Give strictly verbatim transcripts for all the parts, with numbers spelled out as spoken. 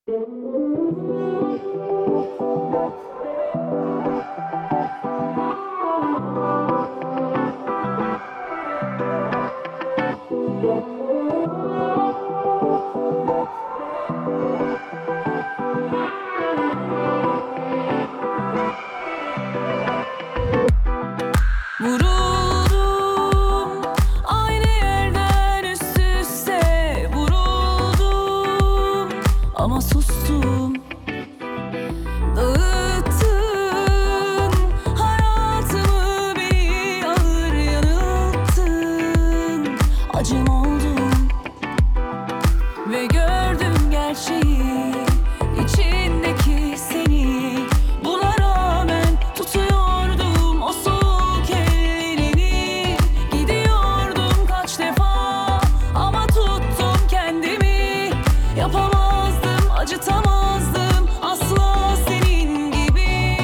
Vuruldum aynı yerden üst üste vuruldum ama sustum. Dağıttın hayatımı, beni ağır yanılttın. Acım oldum ve gördüm gerçeği, içindeki seni. Buna rağmen tutuyordum o soğuk ellerini. Gidiyordum kaç defa ama tuttum kendimi. Yapamazdım, acıtamazdım asla senin gibi.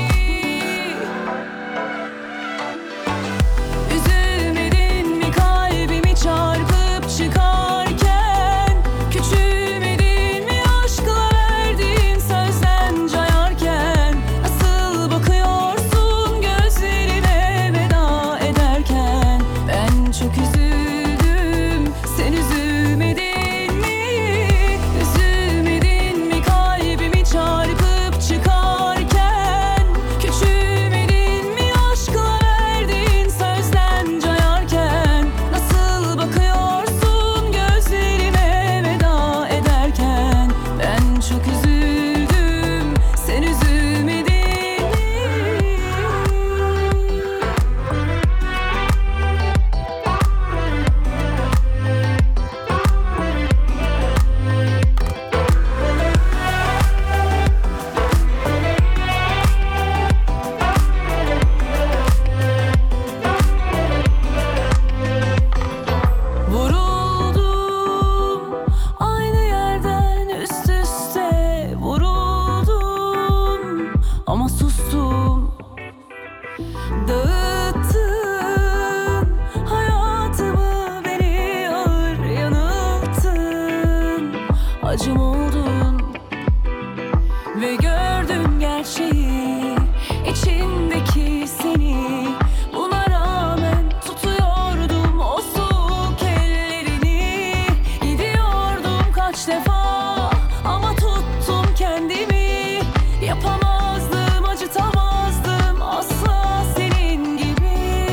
Üzülmedin mi kalbimi çarpıp çıkarken? Küçülmedin mi aşkla verdiğin sözden cayarken? Nasıl bakıyorsun gözlerime veda ederken? Ben çok üzüldüm, sen üzülmedin mi? Üzülmedin mi kalbimi çarpıp çıkarken? Küçülmedin mi aşkla verdiğin sözden cayarken? Nasıl bakıyorsun gözlerime veda ederken? Ben çok üzüldüm, sen üzülmedin mi? Vuruldum aynı yerden üst üste vuruldum ama sustum. Dağıttın hayatımı, beni ağır yanılttın. Acım oldun ve gördüm gerçeği, içindeki seni. Buna rağmen tutuyordum o soğuk ellerini. Gidiyordum kaç defa ama tuttum kendimi. Yapamazdım, acıtamazdım asla senin gibi.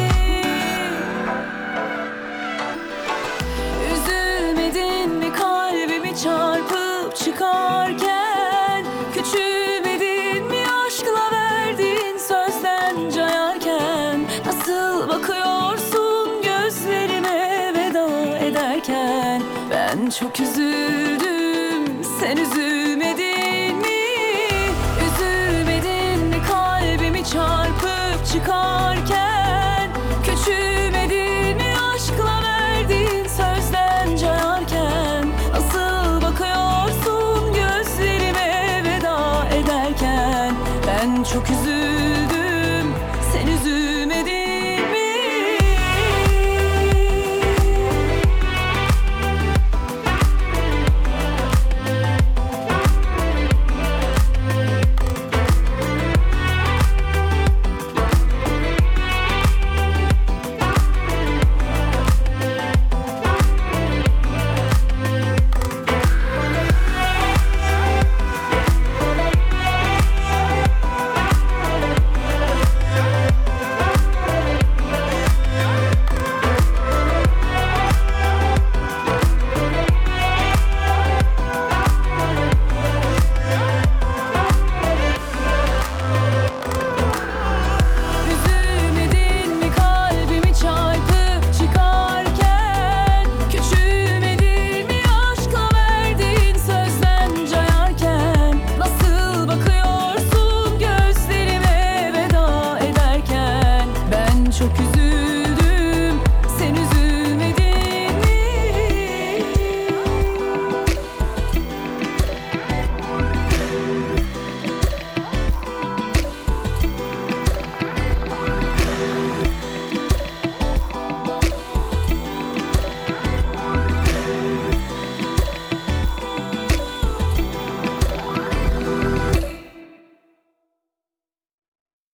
Üzülmedin mi kalbimi çarpıp çıkarken? Küçülmedin mi aşkla verdiğin sözden cayarken? Nasıl bakıyorsun gözlerime veda ederken? Ben çok üzüldüm, sen üzülmedin mi? Üzülmedin mi kalbimi çarpıp çıkarken? Küçülmedin mi aşkla verdiğin sözden cayarken? Nasıl bakıyorsun gözlerime veda ederken? Ben çok üzüldüm.